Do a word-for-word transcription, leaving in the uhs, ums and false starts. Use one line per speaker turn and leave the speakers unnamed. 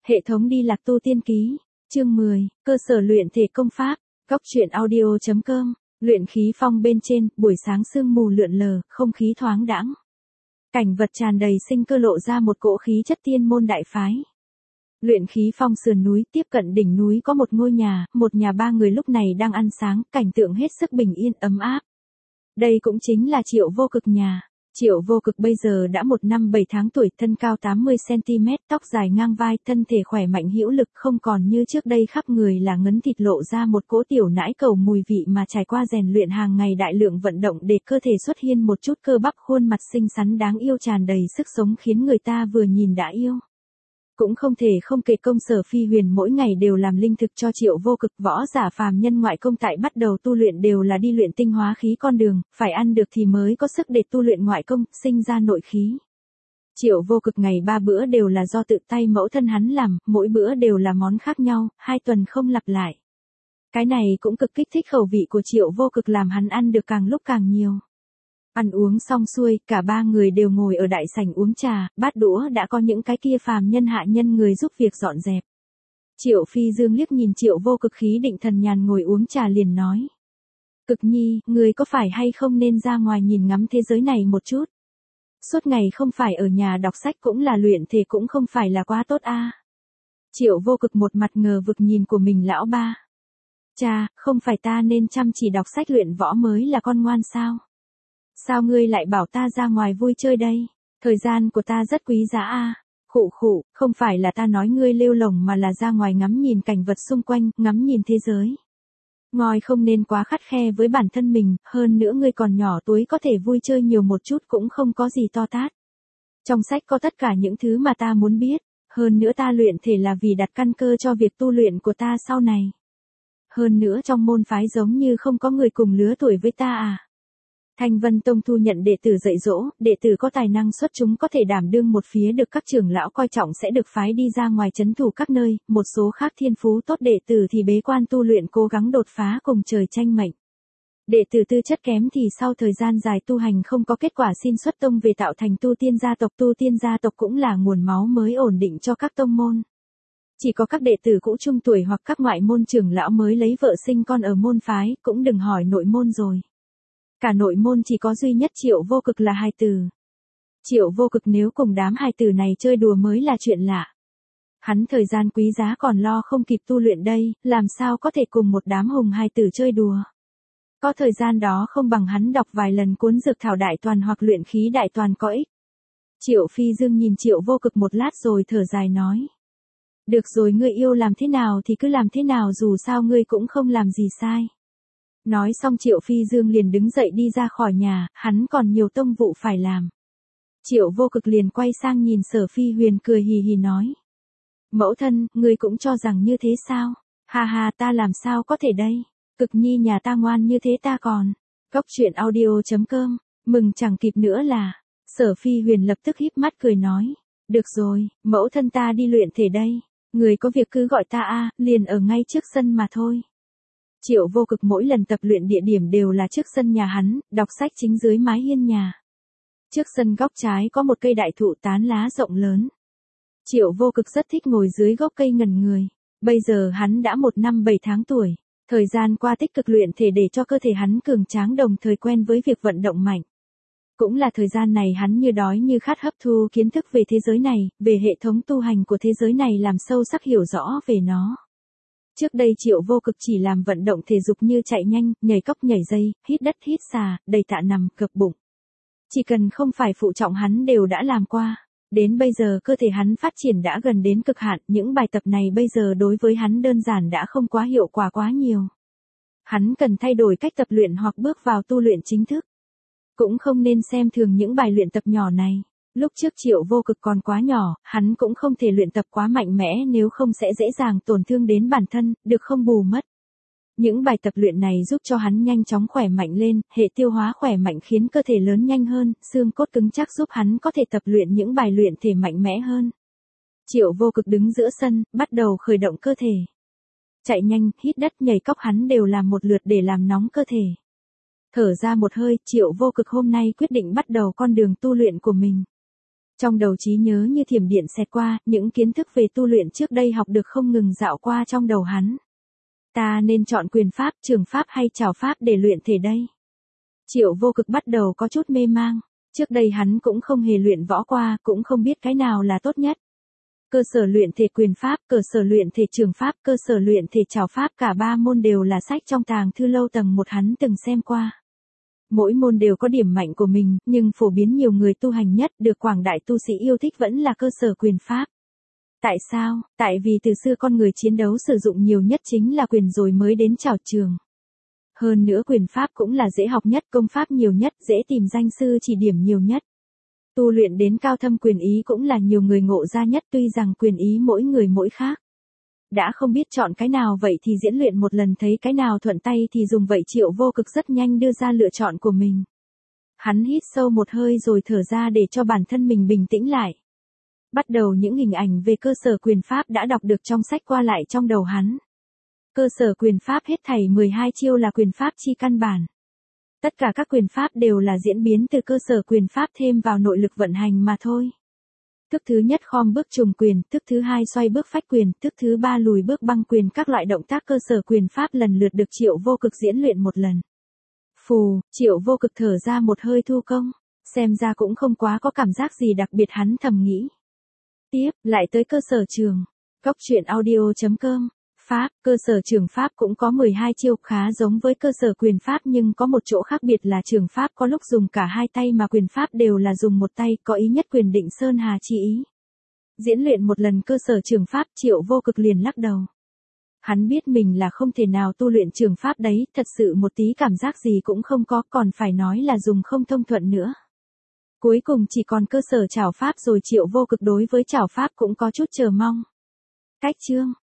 Hệ thống đi lạc tu tiên ký, chương mười, cơ sở luyện thể công pháp, góc truyện audio chấm com, luyện khí phong bên trên, buổi sáng sương mù lượn lờ, không khí thoáng đãng. Cảnh vật tràn đầy sinh cơ lộ ra một cỗ khí chất tiên môn đại phái. Luyện khí phong sườn núi tiếp cận đỉnh núi có một ngôi nhà, một nhà ba người lúc này đang ăn sáng, cảnh tượng hết sức bình yên ấm áp. Đây cũng chính là Triệu Vô Cực nhà. Triệu Vô Cực bây giờ đã một năm bảy tháng tuổi, thân cao tám mươi xăng-ti-mét, tóc dài ngang vai, thân thể khỏe mạnh hữu lực, không còn như trước đây khắp người là ngấn thịt lộ ra một cỗ tiểu nãi cầu mùi vị, mà trải qua rèn luyện hàng ngày đại lượng vận động để cơ thể xuất hiện một chút cơ bắp, khuôn mặt xinh xắn đáng yêu tràn đầy sức sống khiến người ta vừa nhìn đã yêu. Cũng không thể không kể công Sở Phi Huyền mỗi ngày đều làm linh thực cho Triệu Vô Cực. Võ giả phàm nhân ngoại công tại bắt đầu tu luyện đều là đi luyện tinh hóa khí con đường, phải ăn được thì mới có sức để tu luyện ngoại công, sinh ra nội khí. Triệu Vô Cực ngày ba bữa đều là do tự tay mẫu thân hắn làm, mỗi bữa đều là món khác nhau, hai tuần không lặp lại. Cái này cũng cực kích thích khẩu vị của Triệu Vô Cực, làm hắn ăn được càng lúc càng nhiều. Ăn uống xong xuôi, cả ba người đều ngồi ở đại sảnh uống trà, bát đũa đã có những cái kia phàm nhân hạ nhân người giúp việc dọn dẹp. Triệu Phi Dương liếc nhìn Triệu Vô Cực khí định thần nhàn ngồi uống trà liền nói. Cực Nhi, người có phải hay không nên ra ngoài nhìn ngắm thế giới này một chút? Suốt ngày không phải ở nhà đọc sách cũng là luyện thể cũng không phải là quá tốt a. À? Triệu Vô Cực một mặt ngờ vực nhìn của mình lão ba. Cha, không phải ta nên chăm chỉ đọc sách luyện võ mới là con ngoan sao? Sao ngươi lại bảo ta ra ngoài vui chơi đây? Thời gian của ta rất quý giá a. À? Khụ khụ, không phải là ta nói ngươi lêu lổng mà là ra ngoài ngắm nhìn cảnh vật xung quanh, ngắm nhìn thế giới. Ngồi không nên quá khắt khe với bản thân mình, hơn nữa ngươi còn nhỏ tuổi có thể vui chơi nhiều một chút cũng không có gì to tát. Trong sách có tất cả những thứ mà ta muốn biết, hơn nữa ta luyện thể là vì đặt căn cơ cho việc tu luyện của ta sau này. Hơn nữa trong môn phái giống như không có người cùng lứa tuổi với ta à. Thanh Vân Tông thu nhận đệ tử dạy dỗ, đệ tử có tài năng xuất chúng có thể đảm đương một phía được các trưởng lão coi trọng sẽ được phái đi ra ngoài trấn thủ các nơi, một số khác thiên phú tốt đệ tử thì bế quan tu luyện cố gắng đột phá cùng trời tranh mệnh. Đệ tử tư chất kém thì sau thời gian dài tu hành không có kết quả xin xuất tông về tạo thành tu tiên gia tộc, tu tiên gia tộc cũng là nguồn máu mới ổn định cho các tông môn. Chỉ có các đệ tử cũ trung tuổi hoặc các ngoại môn trưởng lão mới lấy vợ sinh con ở môn phái, cũng đừng hỏi nội môn rồi. Cả nội môn chỉ có duy nhất Triệu Vô Cực là hài tử. Triệu Vô Cực nếu cùng đám hài tử này chơi đùa mới là chuyện lạ. Hắn thời gian quý giá còn lo không kịp tu luyện đây, làm sao có thể cùng một đám hùng hài tử chơi đùa. Có thời gian đó không bằng hắn đọc vài lần cuốn Dược Thảo Đại Toàn hoặc Luyện Khí Đại Toàn có ích. Triệu Phi Dương nhìn Triệu Vô Cực một lát rồi thở dài nói. Được rồi, ngươi yêu làm thế nào thì cứ làm thế nào, dù sao ngươi cũng không làm gì sai. Nói xong Triệu Phi Dương liền đứng dậy đi ra khỏi nhà, hắn còn nhiều tông vụ phải làm. Triệu Vô Cực liền quay sang nhìn Sở Phi Huyền cười hì hì nói. Mẫu thân, ngươi cũng cho rằng như thế sao? Ha ha, ta làm sao có thể đây? Cực Nhi nhà ta ngoan như thế ta còn. Góc truyện audio chấm com, mừng chẳng kịp nữa là. Sở Phi Huyền lập tức híp mắt cười nói. Được rồi, mẫu thân ta đi luyện thể đây. Người có việc cứ gọi ta a, liền ở ngay trước sân mà thôi. Triệu Vô Cực mỗi lần tập luyện địa điểm đều là trước sân nhà hắn, đọc sách chính dưới mái hiên nhà. Trước sân góc trái có một cây đại thụ tán lá rộng lớn. Triệu Vô Cực rất thích ngồi dưới gốc cây ngẩn người. Bây giờ hắn đã một năm bảy tháng tuổi. Thời gian qua tích cực luyện thể để cho cơ thể hắn cường tráng đồng thời quen với việc vận động mạnh. Cũng là thời gian này hắn như đói như khát hấp thu kiến thức về thế giới này, về hệ thống tu hành của thế giới này, làm sâu sắc hiểu rõ về nó. Trước đây Triệu Vô Cực chỉ làm vận động thể dục như chạy nhanh, nhảy cóc nhảy dây, hít đất hít xà, đầy tạ nằm, gập bụng. Chỉ cần không phải phụ trọng hắn đều đã làm qua. Đến bây giờ cơ thể hắn phát triển đã gần đến cực hạn, những bài tập này bây giờ đối với hắn đơn giản đã không quá hiệu quả quá nhiều. Hắn cần thay đổi cách tập luyện hoặc bước vào tu luyện chính thức. Cũng không nên xem thường những bài luyện tập nhỏ này. Lúc trước Triệu Vô Cực còn quá nhỏ, hắn cũng không thể luyện tập quá mạnh mẽ nếu không sẽ dễ dàng tổn thương đến bản thân, được không bù mất. Những bài tập luyện này giúp cho hắn nhanh chóng khỏe mạnh lên, hệ tiêu hóa khỏe mạnh khiến cơ thể lớn nhanh hơn, xương cốt cứng chắc giúp hắn có thể tập luyện những bài luyện thể mạnh mẽ hơn. Triệu Vô Cực đứng giữa sân, bắt đầu khởi động cơ thể. Chạy nhanh, hít đất, nhảy cóc hắn đều làm một lượt để làm nóng cơ thể. Thở ra một hơi, Triệu Vô Cực hôm nay quyết định bắt đầu con đường tu luyện của mình. Trong đầu trí nhớ như thiểm điện xẹt qua, những kiến thức về tu luyện trước đây học được không ngừng dạo qua trong đầu hắn. Ta nên chọn quyền pháp, trường pháp hay trảo pháp để luyện thể đây? Triệu Vô Cực bắt đầu có chút mê mang. Trước đây hắn cũng không hề luyện võ qua, cũng không biết cái nào là tốt nhất. Cơ sở luyện thể quyền pháp, cơ sở luyện thể trường pháp, cơ sở luyện thể trảo pháp, cả ba môn đều là sách trong tàng thư lâu tầng một hắn từng xem qua. Mỗi môn đều có điểm mạnh của mình, nhưng phổ biến nhiều người tu hành nhất, được quảng đại tu sĩ yêu thích vẫn là cơ sở quyền pháp. Tại sao? Tại vì từ xưa con người chiến đấu sử dụng nhiều nhất chính là quyền rồi mới đến trảo trường. Hơn nữa quyền pháp cũng là dễ học nhất, công pháp nhiều nhất, dễ tìm danh sư chỉ điểm nhiều nhất. Tu luyện đến cao thâm quyền ý cũng là nhiều người ngộ ra nhất, tuy rằng quyền ý mỗi người mỗi khác. Đã không biết chọn cái nào vậy thì diễn luyện một lần, thấy cái nào thuận tay thì dùng vậy. Triệu Vô Cực rất nhanh đưa ra lựa chọn của mình. Hắn hít sâu một hơi rồi thở ra để cho bản thân mình bình tĩnh lại. Bắt đầu những hình ảnh về cơ sở quyền pháp đã đọc được trong sách qua lại trong đầu hắn. Cơ sở quyền pháp hết thảy mười hai chiêu là quyền pháp chi căn bản. Tất cả các quyền pháp đều là diễn biến từ cơ sở quyền pháp thêm vào nội lực vận hành mà thôi. Thức thứ nhất khom bước trùng quyền, thức thứ hai xoay bước phách quyền, thức thứ ba lùi bước băng quyền, các loại động tác cơ sở quyền pháp lần lượt được Triệu Vô Cực diễn luyện một lần. Phù, Triệu Vô Cực thở ra một hơi thu công, xem ra cũng không quá có cảm giác gì đặc biệt hắn thầm nghĩ. Tiếp, lại tới cơ sở trường. Góc truyện audio chấm com. Pháp, cơ sở trường pháp cũng có mười hai chiêu, khá giống với cơ sở quyền pháp nhưng có một chỗ khác biệt là trường pháp có lúc dùng cả hai tay mà quyền pháp đều là dùng một tay, có ý nhất quyền định sơn hà chi ý. Diễn luyện một lần cơ sở trường pháp, Triệu Vô Cực liền lắc đầu. Hắn biết mình là không thể nào tu luyện trường pháp đấy, thật sự một tí cảm giác gì cũng không có, còn phải nói là dùng không thông thuận nữa. Cuối cùng chỉ còn cơ sở trảo pháp rồi. Triệu Vô Cực đối với trảo pháp cũng có chút chờ mong. Cách chương